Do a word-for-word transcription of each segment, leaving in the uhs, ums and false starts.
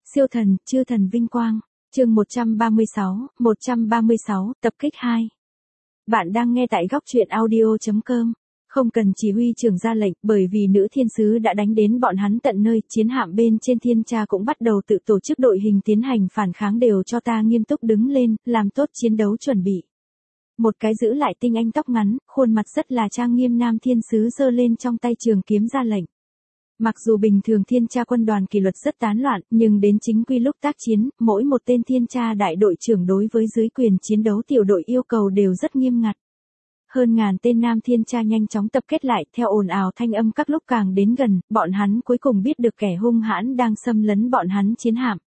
Siêu thần, chư thần vinh quang. Chương một trăm ba mươi sáu, một trăm ba mươi sáu, tập kích hai. Bạn đang nghe tại góc truyện audio chấm com. Không cần chỉ huy trưởng ra lệnh, bởi vì nữ thiên sứ đã đánh đến bọn hắn tận nơi, chiến hạm bên trên thiên tra cũng bắt đầu tự tổ chức đội hình tiến hành phản kháng, đều cho ta nghiêm túc đứng lên, làm tốt chiến đấu chuẩn bị. Một cái giữ lại tinh anh tóc ngắn, khuôn mặt rất là trang nghiêm nam thiên sứ giơ lên trong tay trường kiếm ra lệnh. Mặc dù bình thường thiên tra quân đoàn kỷ luật rất tán loạn, nhưng đến chính quy lúc tác chiến, mỗi một tên thiên tra đại đội trưởng đối với dưới quyền chiến đấu tiểu đội yêu cầu đều rất nghiêm ngặt. Hơn ngàn tên nam thiên tra nhanh chóng tập kết lại, theo ồn ào thanh âm các lúc càng đến gần, bọn hắn cuối cùng biết được kẻ hung hãn đang xâm lấn bọn hắn chiến hạm.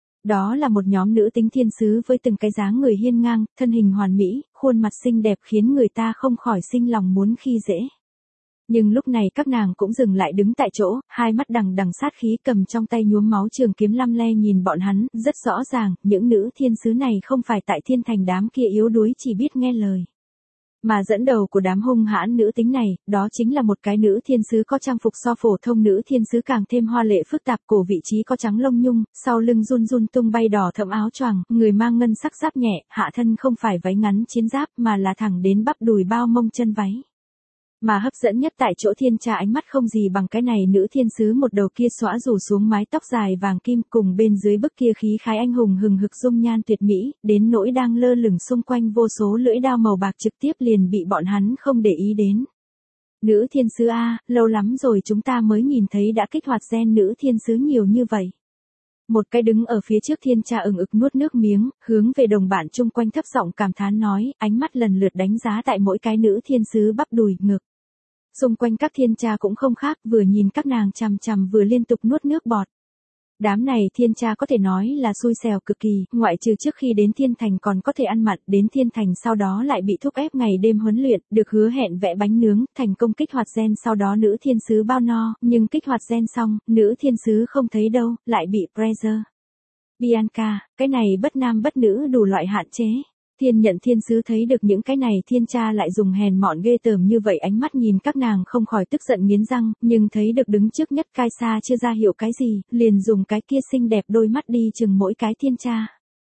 Đó là một nhóm nữ tính thiên sứ với từng cái dáng người hiên ngang, thân hình hoàn mỹ, khuôn mặt xinh đẹp khiến người ta không khỏi sinh lòng muốn khi dễ. Nhưng lúc này các nàng cũng dừng lại đứng tại chỗ, hai mắt đằng đằng sát khí, cầm trong tay nhuốm máu trường kiếm lăm le nhìn bọn hắn, rất rõ ràng, những nữ thiên sứ này không phải tại thiên thành đám kia yếu đuối chỉ biết nghe lời. Mà dẫn đầu của đám hung hãn nữ tính này, đó chính là một cái nữ thiên sứ có trang phục so phổ thông nữ thiên sứ càng thêm hoa lệ phức tạp, cổ vị trí có trắng lông nhung, sau lưng run run tung bay đỏ thẫm áo choàng, người mang ngân sắc giáp nhẹ, hạ thân không phải váy ngắn chiến giáp mà là thẳng đến bắp đùi bao mông chân váy. Mà hấp dẫn nhất tại chỗ thiên tra ánh mắt không gì bằng cái này nữ thiên sứ một đầu kia xõa rủ xuống mái tóc dài vàng kim, cùng bên dưới bức kia khí khái anh hùng hừng hực dung nhan tuyệt mỹ, đến nỗi đang lơ lửng xung quanh vô số lưỡi đao màu bạc trực tiếp liền bị bọn hắn không để ý đến. Nữ thiên sứ A, lâu lắm rồi chúng ta mới nhìn thấy đã kích hoạt gen nữ thiên sứ nhiều như vậy. Một cái đứng ở phía trước thiên tra ừng ực nuốt nước miếng, hướng về đồng bạn chung quanh thấp giọng cảm thán nói, ánh mắt lần lượt đánh giá tại mỗi cái nữ thiên sứ bắp đùi, ngực. Xung quanh các thiên tra cũng không khác, vừa nhìn các nàng chằm chằm vừa liên tục nuốt nước bọt. Đám này thiên tra có thể nói là xui xẻo cực kỳ, ngoại trừ trước khi đến thiên thành còn có thể ăn mặn, đến thiên thành sau đó lại bị thúc ép ngày đêm huấn luyện, được hứa hẹn vẽ bánh nướng, thành công kích hoạt gen, sau đó nữ thiên sứ bao no, nhưng kích hoạt gen xong, nữ thiên sứ không thấy đâu, lại bị pressure. Bianca, cái này bất nam bất nữ đủ loại hạn chế. Thiên nhận thiên sứ thấy được những cái này thiên tra lại dùng hèn mọn ghê tởm như vậy ánh mắt nhìn các nàng không khỏi tức giận nghiến răng, nhưng thấy được đứng trước nhất Kaisa chưa ra hiệu cái gì, liền dùng cái kia xinh đẹp đôi mắt đi chừng mỗi cái thiên tra.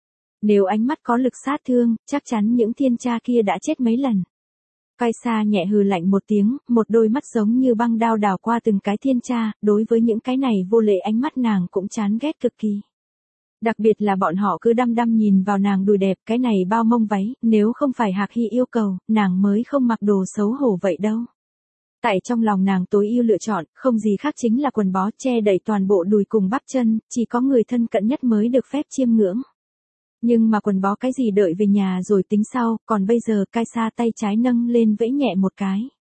Nếu ánh mắt có lực sát thương, chắc chắn những thiên tra kia đã chết mấy lần. Kaisa nhẹ hừ lạnh một tiếng, một đôi mắt giống như băng đao đảo qua từng cái thiên tra, đối với những cái này vô lễ ánh mắt nàng cũng chán ghét cực kỳ. Đặc biệt là bọn họ cứ đăm đăm nhìn vào nàng đùi đẹp, cái này bao mông váy, nếu không phải Hạc Hy yêu cầu, nàng mới không mặc đồ xấu hổ vậy đâu. Tại trong lòng nàng tối ưu lựa chọn, không gì khác chính là quần bó che đậy toàn bộ đùi cùng bắp chân, chỉ có người thân cận nhất mới được phép chiêm ngưỡng. Nhưng mà quần bó cái gì đợi về nhà rồi tính sau, còn bây giờ Kaisa tay trái nâng lên vẫy nhẹ một cái.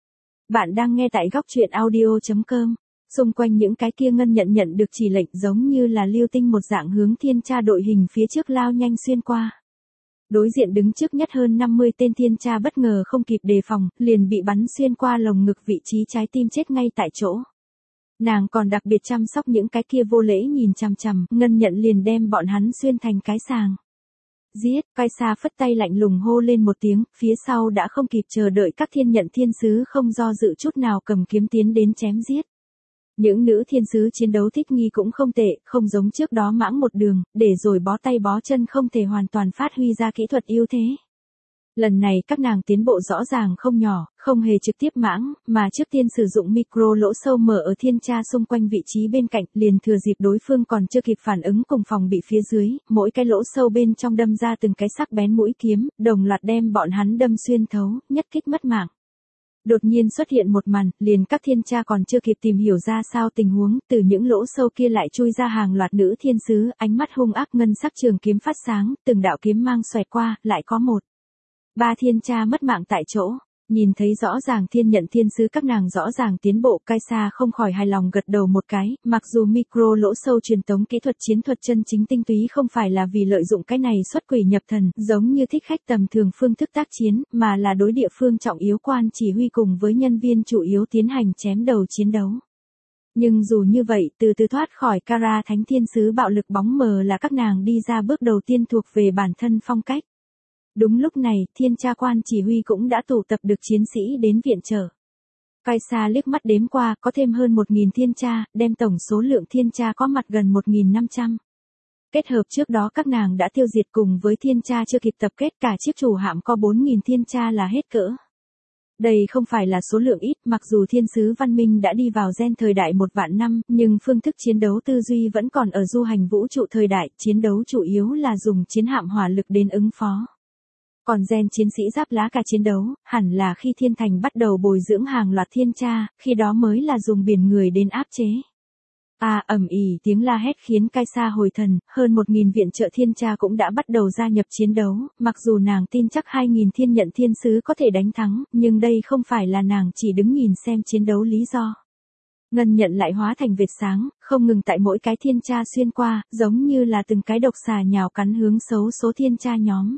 Bạn đang nghe tại góc truyện audio chấm com. Xung quanh những cái kia ngân nhận nhận được chỉ lệnh giống như là lưu tinh một dạng hướng thiên tra đội hình phía trước lao nhanh xuyên qua. Đối diện đứng trước nhất hơn năm mươi tên thiên tra bất ngờ không kịp đề phòng, liền bị bắn xuyên qua lồng ngực, vị trí trái tim chết ngay tại chỗ. Nàng còn đặc biệt chăm sóc những cái kia vô lễ nhìn chằm chằm, ngân nhận liền đem bọn hắn xuyên thành cái sàng. Giết, Kaisa phất tay lạnh lùng hô lên một tiếng, phía sau đã không kịp chờ đợi các thiên nhận thiên sứ không do dự chút nào cầm kiếm tiến đến chém giết. Những nữ thiên sứ chiến đấu thích nghi cũng không tệ, không giống trước đó mãng một đường, để rồi bó tay bó chân không thể hoàn toàn phát huy ra kỹ thuật ưu thế. Lần này các nàng tiến bộ rõ ràng không nhỏ, không hề trực tiếp mãng, mà trước tiên sử dụng micro lỗ sâu mở ở thiên tra xung quanh vị trí bên cạnh, liền thừa dịp đối phương còn chưa kịp phản ứng cùng phòng bị phía dưới, mỗi cái lỗ sâu bên trong đâm ra từng cái sắc bén mũi kiếm, đồng loạt đem bọn hắn đâm xuyên thấu, nhất kích mất mạng. Đột nhiên xuất hiện một màn, liền các thiên tra còn chưa kịp tìm hiểu ra sao tình huống, từ những lỗ sâu kia lại chui ra hàng loạt nữ thiên sứ, ánh mắt hung ác, ngân sắc trường kiếm phát sáng, từng đạo kiếm mang xoẹt qua, lại có một. Ba thiên tra mất mạng tại chỗ. Nhìn thấy rõ ràng thiên nhận thiên sứ các nàng rõ ràng tiến bộ, Kaisa không khỏi hài lòng gật đầu một cái, mặc dù micro lỗ sâu truyền tống kỹ thuật chiến thuật chân chính tinh túy không phải là vì lợi dụng cái này xuất quỷ nhập thần, giống như thích khách tầm thường phương thức tác chiến, mà là đối địa phương trọng yếu quan chỉ huy cùng với nhân viên chủ yếu tiến hành chém đầu chiến đấu. Nhưng dù như vậy, từ từ thoát khỏi Kara thánh thiên sứ bạo lực bóng mờ là các nàng đi ra bước đầu tiên thuộc về bản thân phong cách. Đúng lúc này, thiên tra quan chỉ huy cũng đã tụ tập được chiến sĩ đến viện trợ. Kaisa liếc mắt đếm qua, có thêm hơn một nghìn thiên tra, đem tổng số lượng thiên tra có mặt gần một nghìn năm trăm. Kết hợp trước đó các nàng đã tiêu diệt cùng với thiên tra chưa kịp tập kết cả chiếc chủ hạm có bốn nghìn thiên tra là hết cỡ. Đây không phải là số lượng ít, mặc dù thiên sứ văn minh đã đi vào gen thời đại một vạn năm, nhưng phương thức chiến đấu tư duy vẫn còn ở du hành vũ trụ thời đại, chiến đấu chủ yếu là dùng chiến hạm hỏa lực đến ứng phó. Còn gen chiến sĩ giáp lá cả chiến đấu, hẳn là khi thiên thành bắt đầu bồi dưỡng hàng loạt thiên tra, khi đó mới là dùng biển người đến áp chế. À ầm ỉ tiếng la hét khiến Kaisa hồi thần, hơn một nghìn viện trợ thiên tra cũng đã bắt đầu gia nhập chiến đấu, mặc dù nàng tin chắc hai nghìn thiên nhận thiên sứ có thể đánh thắng, nhưng đây không phải là nàng chỉ đứng nhìn xem chiến đấu lý do. Ngân nhận lại hóa thành vệt sáng, không ngừng tại mỗi cái thiên tra xuyên qua, giống như là từng cái độc xà nhào cắn hướng xấu số thiên tra nhóm.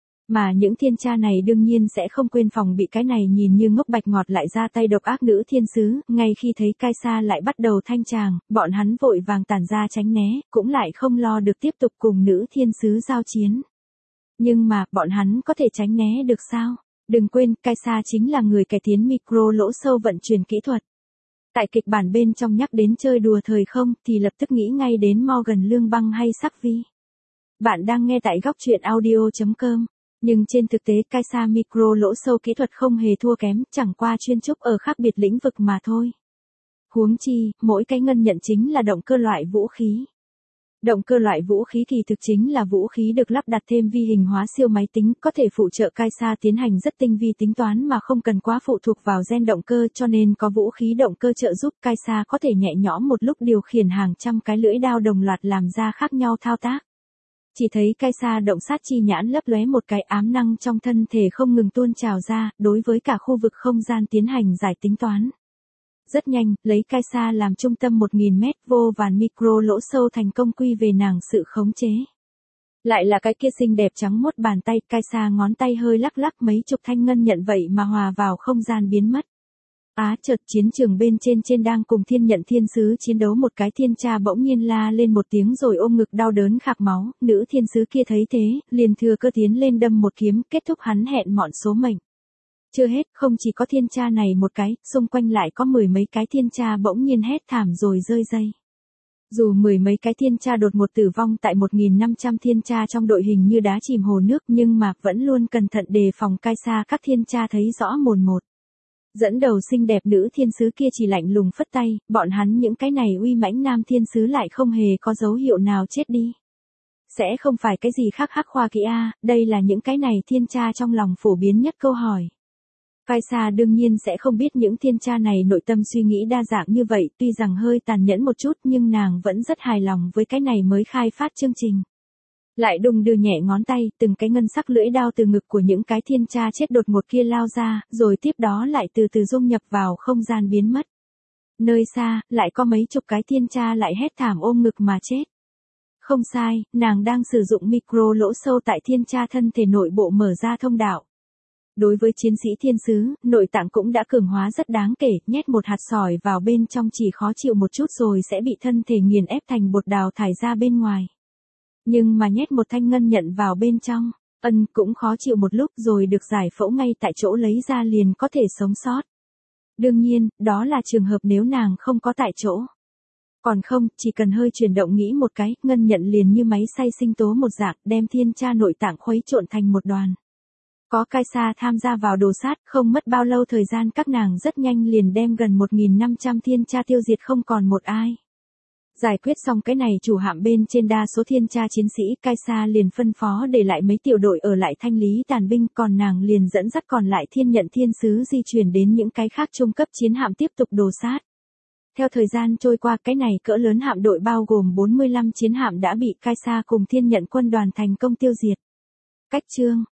Mà những thiên tra này đương nhiên sẽ không quên phòng bị cái này nhìn như ngốc bạch ngọt lại ra tay độc ác nữ thiên sứ, ngay khi thấy Kaisa lại bắt đầu thanh tràng, bọn hắn vội vàng tản ra tránh né, cũng lại không lo được tiếp tục cùng nữ thiên sứ giao chiến. Nhưng mà, bọn hắn có thể tránh né được sao? Đừng quên, Kaisa chính là người cải tiến micro lỗ sâu vận chuyển kỹ thuật. Tại kịch bản bên trong nhắc đến chơi đùa thời không, thì lập tức nghĩ ngay đến Morgan Lương Băng hay Sắc Vi. Bạn đang nghe tại góc truyện audio chấm com. Nhưng trên thực tế Kaisa micro lỗ sâu kỹ thuật không hề thua kém, chẳng qua chuyên trúc ở khác biệt lĩnh vực mà thôi. Huống chi, mỗi cái ngân nhận chính là động cơ loại vũ khí. Động cơ loại vũ khí kỳ thực chính là vũ khí được lắp đặt thêm vi hình hóa siêu máy tính, có thể phụ trợ Kaisa tiến hành rất tinh vi tính toán mà không cần quá phụ thuộc vào gen động cơ, cho nên có vũ khí động cơ trợ giúp Kaisa có thể nhẹ nhõm một lúc điều khiển hàng trăm cái lưỡi đao đồng loạt làm ra khác nhau thao tác. Chỉ thấy Kaisa động sát chi nhãn lấp lóe một cái ám năng trong thân thể không ngừng tuôn trào ra, đối với cả khu vực không gian tiến hành giải tính toán. Rất nhanh, lấy Kaisa làm trung tâm một nghìn mét vô vàn micro lỗ sâu thành công quy về nàng sự khống chế. Lại là cái kia xinh đẹp trắng muốt bàn tay, Kaisa ngón tay hơi lắc lắc mấy chục thanh ngân nhận vậy mà hòa vào không gian biến mất. Á chợt chiến trường bên trên trên đang cùng thiên nhận thiên sứ chiến đấu, một cái thiên tra bỗng nhiên la lên một tiếng rồi ôm ngực đau đớn khạc máu, nữ thiên sứ kia thấy thế, liền thừa cơ tiến lên đâm một kiếm, kết thúc hắn hẹn mọn số mệnh. Chưa hết, không chỉ có thiên tra này một cái, xung quanh lại có mười mấy cái thiên tra bỗng nhiên hét thảm rồi rơi dây. Dù mười mấy cái thiên tra đột ngột tử vong tại một nghìn năm trăm thiên tra trong đội hình như đá chìm hồ nước, nhưng mà vẫn luôn cẩn thận đề phòng Kaisa, các thiên tra thấy rõ mồn một. Dẫn đầu xinh đẹp nữ thiên sứ kia chỉ lạnh lùng phất tay, bọn hắn những cái này uy mãnh nam thiên sứ lại không hề có dấu hiệu nào chết đi. Sẽ không phải cái gì khác hắc khoa kỹ a, đây là những cái này thiên tra trong lòng phổ biến nhất câu hỏi. Kaisa đương nhiên sẽ không biết những thiên tra này nội tâm suy nghĩ đa dạng như vậy, tuy rằng hơi tàn nhẫn một chút nhưng nàng vẫn rất hài lòng với cái này mới khai phát chương trình. Lại đung đưa nhẹ ngón tay, từng cái ngân sắc lưỡi đao từ ngực của những cái thiên tra chết đột ngột kia lao ra, rồi tiếp đó lại từ từ dung nhập vào không gian biến mất. Nơi xa, lại có mấy chục cái thiên tra lại hét thảm ôm ngực mà chết. Không sai, nàng đang sử dụng micro lỗ sâu tại thiên tra thân thể nội bộ mở ra thông đạo. Đối với chiến sĩ thiên sứ, nội tạng cũng đã cường hóa rất đáng kể, nhét một hạt sỏi vào bên trong chỉ khó chịu một chút rồi sẽ bị thân thể nghiền ép thành bột đào thải ra bên ngoài. Nhưng mà nhét một thanh ngân nhận vào bên trong, ân cũng khó chịu một lúc rồi được giải phẫu ngay tại chỗ lấy ra liền có thể sống sót. Đương nhiên, đó là trường hợp nếu nàng không có tại chỗ. Còn không, chỉ cần hơi chuyển động nghĩ một cái, ngân nhận liền như máy xay sinh tố một dạng, đem thiên tra nội tạng khuấy trộn thành một đoàn. Có Kaisa tham gia vào đồ sát, không mất bao lâu thời gian các nàng rất nhanh liền đem gần một nghìn năm trăm thiên tra tiêu diệt không còn một ai. Giải quyết xong cái này chủ hạm bên trên đa số thiên tra chiến sĩ, Kaisa liền phân phó để lại mấy tiểu đội ở lại thanh lý tàn binh, còn nàng liền dẫn dắt còn lại thiên nhận thiên sứ di chuyển đến những cái khác trung cấp chiến hạm tiếp tục đồ sát. Theo thời gian trôi qua, cái này cỡ lớn hạm đội bao gồm bốn mươi lăm chiến hạm đã bị Kaisa cùng thiên nhận quân đoàn thành công tiêu diệt. Cách chương